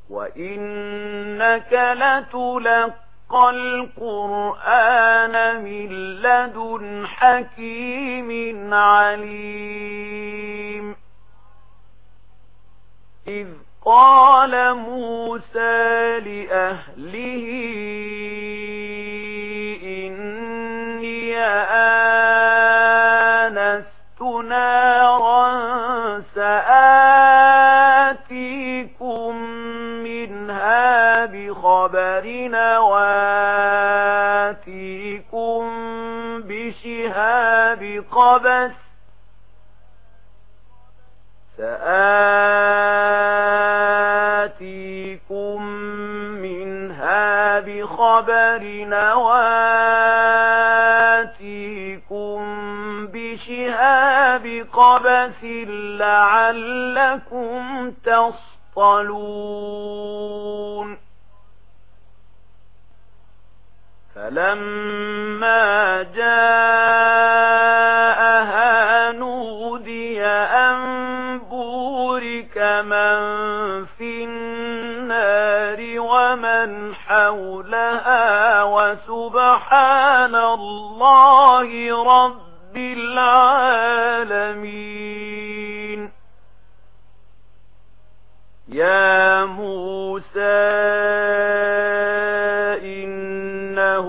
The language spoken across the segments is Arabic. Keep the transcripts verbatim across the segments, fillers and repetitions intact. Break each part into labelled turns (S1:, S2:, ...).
S1: وإنك لتلقى القرآن من لدن حكيم عليم إذ قال موسى لأهله إني آنست نارا سآتيكم منها بخبر وآتيكم بشهاب قبس سآتيكم منها بخبر وآتيكم بشهاب قبس لعلكم تصطلون فلما جاءها نودي أن بورك من في النار ومن حولها وسبحان الله رب العالمين يا موسى إنه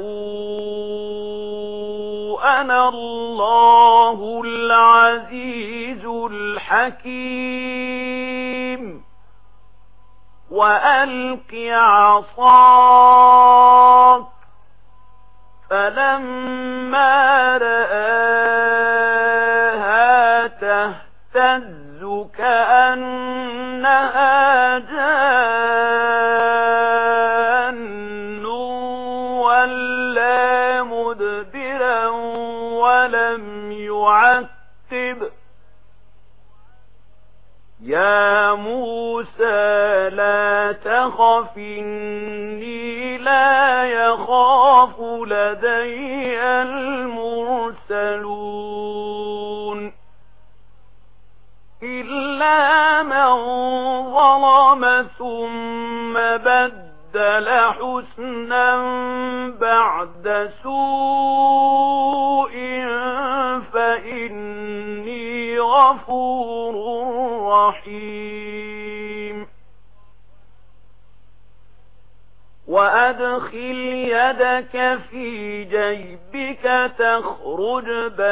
S1: أنا الله العزيز الحكيم وألق عصاك فلما رآها تهتز كأنها جان ولا مدبرا ولم يعقب يا موسى لا تخف إني لا يخاف لدي المرسلون إلا من ظلم ثم بدل حسنا بعد سوء فإني غفور رحيم وأدخل يدك في جيبك تخرج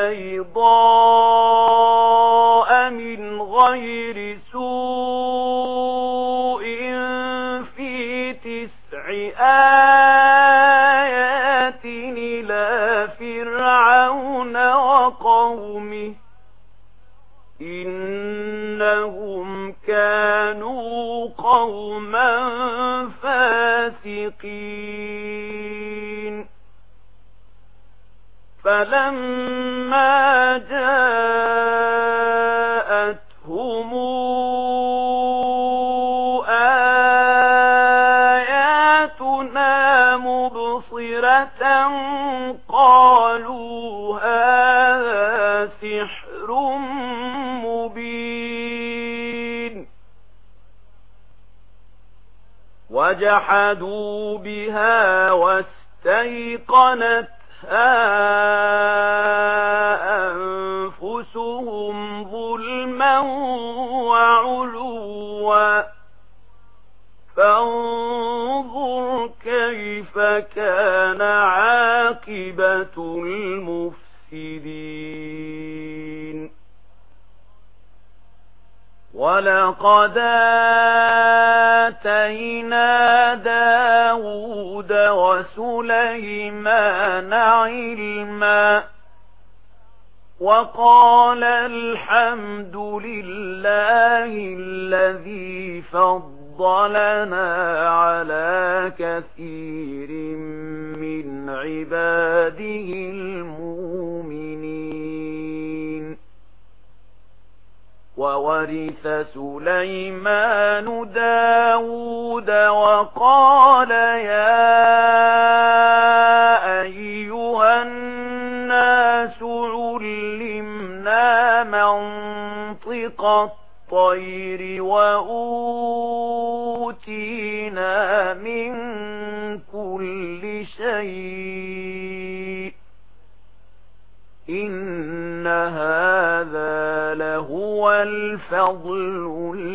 S1: بيضاء من غير سوء في تسع آيات إلى فرعون وقومه إنهم كانوا قوما فاسقين فلما جاءتهم آياتنا مبصرة قالوا هذا سحر مبين وجحدوا بها واستيقنتها أنفسهم ظلما وعلوا فانظر كيف كان عاقبة المفسدين ولقد آتينا داود وسليمان علما وقال الحمد لله الذي فضلنا على كثير من عباده المؤمنين وورث سليمان داود وقال يا أيها الناس علمنا منطق الطير وأوتينا كل شيء إن هذا لهو الفضل